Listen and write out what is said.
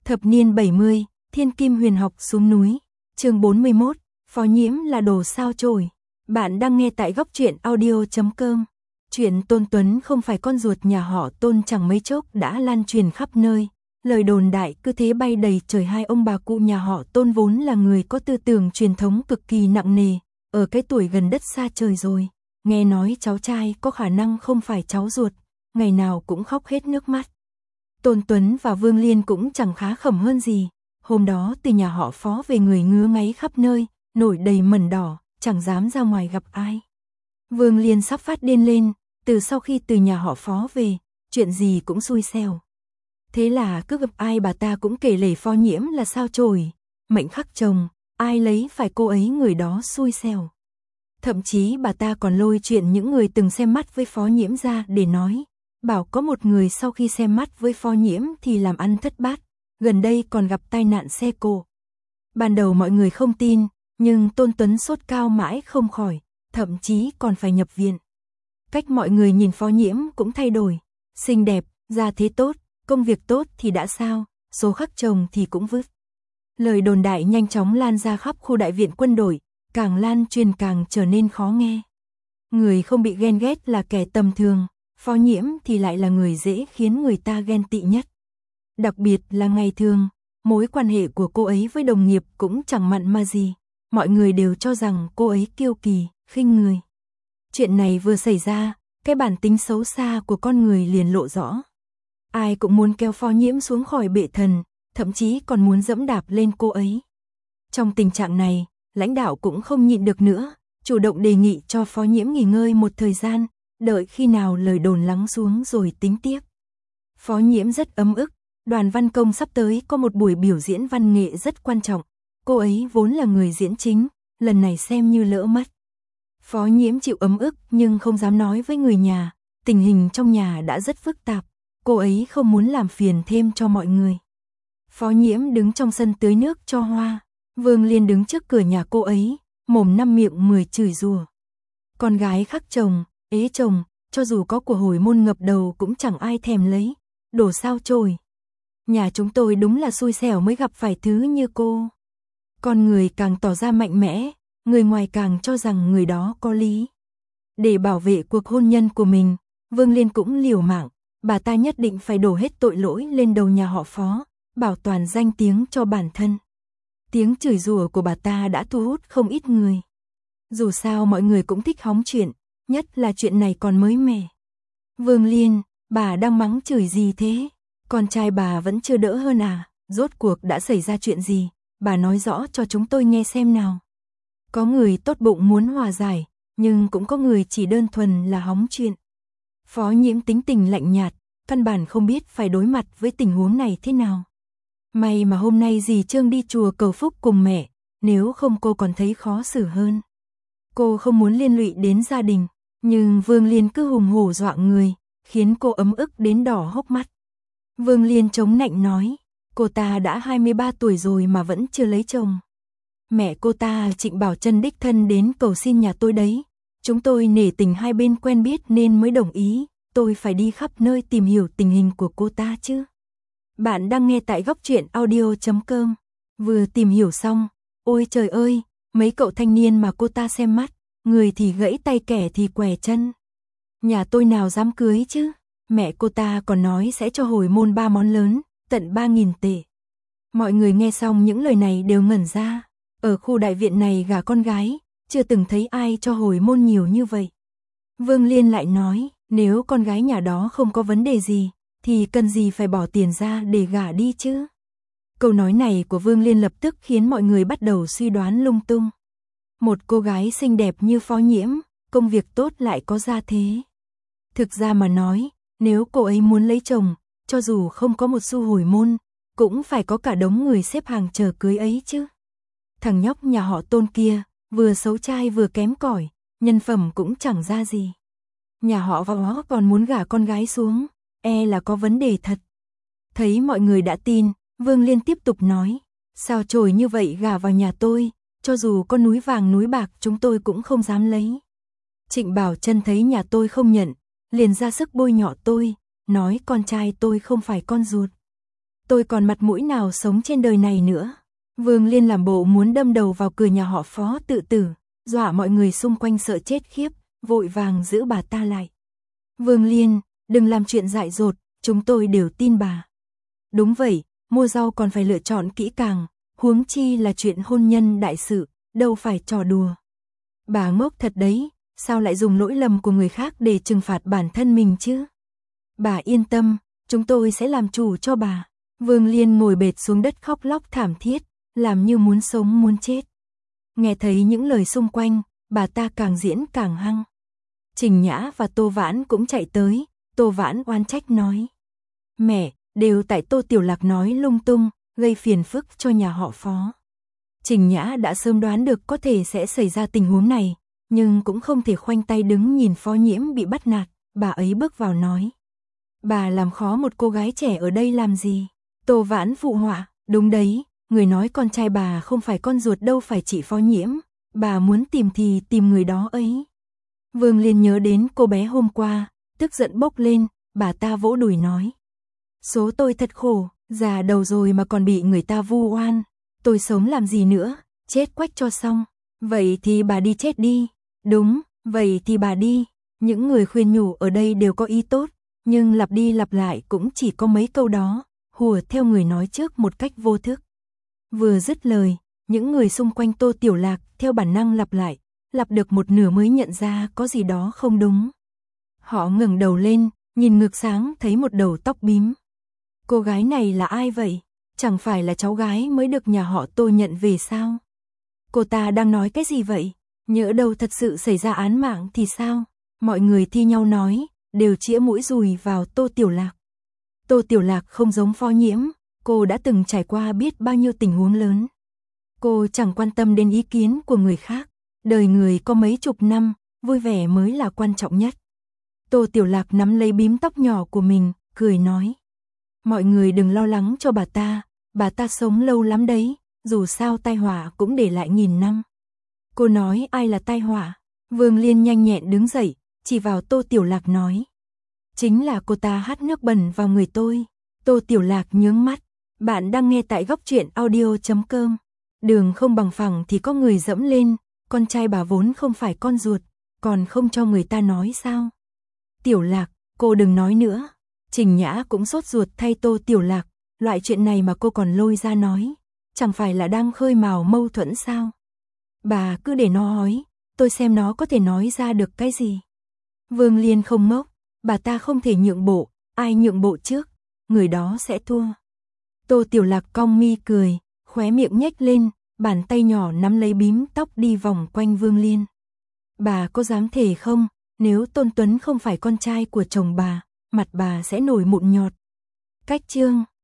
Thập niên 70, Thiên Kim Huyền Học xuống núi. Chương 41, Phó Nhiễm là đồ sao chổi. Bạn đang nghe tại góc truyện audio.com. Chuyện Tôn Tuấn không phải con ruột nhà họ Tôn chẳng mấy chốc đã lan truyền khắp nơi. Lời đồn đại cứ thế bay đầy trời. Hai ông bà cụ nhà họ Tôn vốn là người có tư tưởng truyền thống cực kỳ nặng nề, ở cái tuổi gần đất xa trời rồi. Nghe nói cháu trai có khả năng không phải cháu ruột, ngày nào cũng khóc hết nước mắt. Tôn Tuấn và Vương Liên cũng chẳng khá khẩm hơn gì. Hôm đó từ nhà họ Phó về người ngứa ngáy khắp nơi, nổi đầy mẩn đỏ, chẳng dám ra ngoài gặp ai. Vương Liên sắp phát điên lên, từ sau khi từ nhà họ Phó về, chuyện gì cũng xui xẻo. Thế là cứ gặp ai bà ta cũng kể lể Phó Nhiễm là sao chổi, mệnh khắc chồng, ai lấy phải cô ấy người đó xui xẻo. Thậm chí bà ta còn lôi chuyện những người từng xem mắt với Phó Nhiễm ra để nói, bảo có một người sau khi xem mắt với Phó Nhiễm thì làm ăn thất bát, gần đây còn gặp tai nạn xe cộ. Ban đầu mọi người không tin, nhưng Tôn Tuấn sốt cao mãi không khỏi, thậm chí còn phải nhập viện. Cách mọi người nhìn Phó Nhiễm cũng thay đổi, xinh đẹp, gia thế tốt, công việc tốt thì đã sao, số khắc chồng thì cũng vứt. Lời đồn đại nhanh chóng lan ra khắp khu đại viện quân đội, càng lan truyền càng trở nên khó nghe. Người không bị ghen ghét là kẻ tầm thường, Phó Nhiễm thì lại là người dễ khiến người ta ghen tị nhất. Đặc biệt là ngày thường, mối quan hệ của cô ấy với đồng nghiệp cũng chẳng mặn mà gì, mọi người đều cho rằng cô ấy kiêu kỳ, khinh người. Chuyện này vừa xảy ra, cái bản tính xấu xa của con người liền lộ rõ. Ai cũng muốn kéo Phó Nhiễm xuống khỏi bệ thần, thậm chí còn muốn dẫm đạp lên cô ấy. Trong tình trạng này, lãnh đạo cũng không nhịn được nữa, chủ động đề nghị cho Phó Nhiễm nghỉ ngơi một thời gian, đợi khi nào lời đồn lắng xuống rồi tính tiếp. Phó Nhiễm rất ấm ức, Đoàn Văn Công sắp tới có một buổi biểu diễn văn nghệ rất quan trọng, cô ấy vốn là người diễn chính, lần này xem như lỡ mất. Phó Nhiễm chịu ấm ức nhưng không dám nói với người nhà, tình hình trong nhà đã rất phức tạp, cô ấy không muốn làm phiền thêm cho mọi người. Phó Nhiễm đứng trong sân tưới nước cho hoa, Vương Liên đứng trước cửa nhà cô ấy, mồm năm miệng 10 chửi rủa. Con gái khắc chồng, ế chồng, cho dù có của hồi môn ngập đầu cũng chẳng ai thèm lấy, đồ sao chổi. Nhà chúng tôi đúng là xui xẻo mới gặp phải thứ như cô. Con người càng tỏ ra mạnh mẽ, người ngoài càng cho rằng người đó có lý. Để bảo vệ cuộc hôn nhân của mình, Vương Liên cũng liều mạng, bà ta nhất định phải đổ hết tội lỗi lên đầu nhà họ Phó, bảo toàn danh tiếng cho bản thân. Tiếng chửi rủa của bà ta đã thu hút không ít người. Dù sao mọi người cũng thích hóng chuyện, nhất là chuyện này còn mới mẻ. Vương Liên, bà đang mắng chửi gì thế? Con trai bà vẫn chưa đỡ hơn à? Rốt cuộc đã xảy ra chuyện gì? Bà nói rõ cho chúng tôi nghe xem nào. Có người tốt bụng muốn hòa giải, nhưng cũng có người chỉ đơn thuần là hóng chuyện. Phó Nhiễm tính tình lạnh nhạt, căn bản không biết phải đối mặt với tình huống này thế nào. May mà hôm nay dì Trương đi chùa cầu phúc cùng mẹ, nếu không cô còn thấy khó xử hơn. Cô không muốn liên lụy đến gia đình, nhưng Vương Liên cứ hùng hổ dọa người, khiến cô ấm ức đến đỏ hốc mắt. Vương Liên chống nạnh nói, cô ta đã 23 tuổi rồi mà vẫn chưa lấy chồng. Mẹ cô ta Trịnh Bảo Trân đích thân đến cầu xin nhà tôi đấy. Chúng tôi nể tình hai bên quen biết nên mới đồng ý, tôi phải đi khắp nơi tìm hiểu tình hình của cô ta chứ. Bạn đang nghe tại góc truyện audio.com. Vừa tìm hiểu xong, ôi trời ơi, mấy cậu thanh niên mà cô ta xem mắt, người thì gãy tay kẻ thì què chân. Nhà tôi nào dám cưới chứ, mẹ cô ta còn nói sẽ cho hồi môn 3 món lớn, tận 3.000 tệ. Mọi người nghe xong những lời này đều ngẩn ra, ở khu đại viện này gả con gái, chưa từng thấy ai cho hồi môn nhiều như vậy. Vương Liên lại nói, nếu con gái nhà đó không có vấn đề gì, thì cần gì phải bỏ tiền ra để gả đi chứ. Câu nói này của Vương Liên lập tức khiến mọi người bắt đầu suy đoán lung tung. Một cô gái xinh đẹp như Phó Nhiễm, công việc tốt lại có gia thế. Thực ra mà nói, nếu cô ấy muốn lấy chồng, cho dù không có một xu hồi môn, cũng phải có cả đống người xếp hàng chờ cưới ấy chứ. Thằng nhóc nhà họ Tôn kia, vừa xấu trai vừa kém cỏi, nhân phẩm cũng chẳng ra gì. Nhà họ Phó còn muốn gả con gái xuống, e là có vấn đề thật. Thấy mọi người đã tin, Vương Liên tiếp tục nói, sao chổi như vậy gả vào nhà tôi, cho dù có núi vàng núi bạc chúng tôi cũng không dám lấy. Trịnh Bảo Trân thấy nhà tôi không nhận, liền ra sức bôi nhọ tôi, nói con trai tôi không phải con ruột. tôi còn mặt mũi nào sống trên đời này nữa. Vương Liên làm bộ muốn đâm đầu vào cửa nhà họ Phó tự tử, dọa mọi người xung quanh sợ chết khiếp, vội vàng giữ bà ta lại. Vương Liên, đừng làm chuyện dại dột, chúng tôi đều tin bà. Đúng vậy, mua rau còn phải lựa chọn kỹ càng, huống chi là chuyện hôn nhân đại sự, đâu phải trò đùa. Bà ngốc thật đấy, sao lại dùng lỗi lầm của người khác để trừng phạt bản thân mình chứ? Bà yên tâm, chúng tôi sẽ làm chủ cho bà. Vương Liên ngồi bệt xuống đất khóc lóc thảm thiết, làm như muốn sống muốn chết. Nghe thấy những lời xung quanh, bà ta càng diễn càng hăng. Trình Nhã và Tô Vãn cũng chạy tới, Tô Vãn oan trách nói. Mẹ, đều tại Tô Tiểu Lạc nói lung tung, gây phiền phức cho nhà họ Phó. Trình Nhã đã sớm đoán được có thể sẽ xảy ra tình huống này, nhưng cũng không thể khoanh tay đứng nhìn Phó Nhiễm bị bắt nạt, bà ấy bước vào nói. Bà làm khó một cô gái trẻ ở đây làm gì? Tô Vãn phụ họa, đúng đấy, người nói con trai bà không phải con ruột đâu phải chị Phó Nhiễm, bà muốn tìm thì tìm người đó ấy. Vương Liên nhớ đến cô bé hôm qua, tức giận bốc lên, bà ta vỗ đùi nói. Số tôi thật khổ, già đầu rồi mà còn bị người ta vu oan, tôi sống làm gì nữa, chết quách cho xong, vậy thì bà đi chết đi, đúng, vậy thì bà đi. Những người khuyên nhủ ở đây đều có ý tốt, nhưng lặp đi lặp lại cũng chỉ có mấy câu đó, hùa theo người nói trước một cách vô thức. Vừa dứt lời, những người xung quanh Tô Tiểu Lạc theo bản năng lặp lại, lặp được một nửa mới nhận ra có gì đó không đúng. Họ ngẩng đầu lên, nhìn ngược sáng thấy một đầu tóc bím. Cô gái này là ai vậy? Chẳng phải là cháu gái mới được nhà họ Tô nhận về sao? Cô ta đang nói cái gì vậy? Nhỡ đâu thật sự xảy ra án mạng thì sao? Mọi người thi nhau nói, đều chĩa mũi dùi vào Tô Tiểu Lạc. Tô Tiểu Lạc không giống Phó Nhiễm, cô đã từng trải qua biết bao nhiêu tình huống lớn. Cô chẳng quan tâm đến ý kiến của người khác, đời người có mấy chục năm, vui vẻ mới là quan trọng nhất. Tô Tiểu Lạc nắm lấy bím tóc nhỏ của mình, cười nói. Mọi người đừng lo lắng cho bà ta sống lâu lắm đấy, dù sao tai họa cũng để lại nghìn năm. Cô nói ai là tai họa? Vương Liên nhanh nhẹn đứng dậy, chỉ vào Tô Tiểu Lạc nói. Chính là cô ta hắt nước bẩn vào người tôi. Tô Tiểu Lạc nhướng mắt, bạn đang nghe tại góc truyện audio.com. Đường không bằng phẳng thì có người dẫm lên, con trai bà vốn không phải con ruột, còn không cho người ta nói sao? Tiểu Lạc, cô đừng nói nữa. Trình Nhã cũng sốt ruột thay Tô Tiểu Lạc, loại chuyện này mà cô còn lôi ra nói, chẳng phải là đang khơi mào mâu thuẫn sao? Bà cứ để nó nói, tôi xem nó có thể nói ra được cái gì. Vương Liên không ngốc, bà ta không thể nhượng bộ, ai nhượng bộ trước, người đó sẽ thua. Tô Tiểu Lạc cong mi cười, khóe miệng nhếch lên, bàn tay nhỏ nắm lấy bím tóc đi vòng quanh Vương Liên. Bà có dám thề không, nếu Tôn Tuấn không phải con trai của chồng bà, mặt bà sẽ nổi mụn nhọt. Cách chương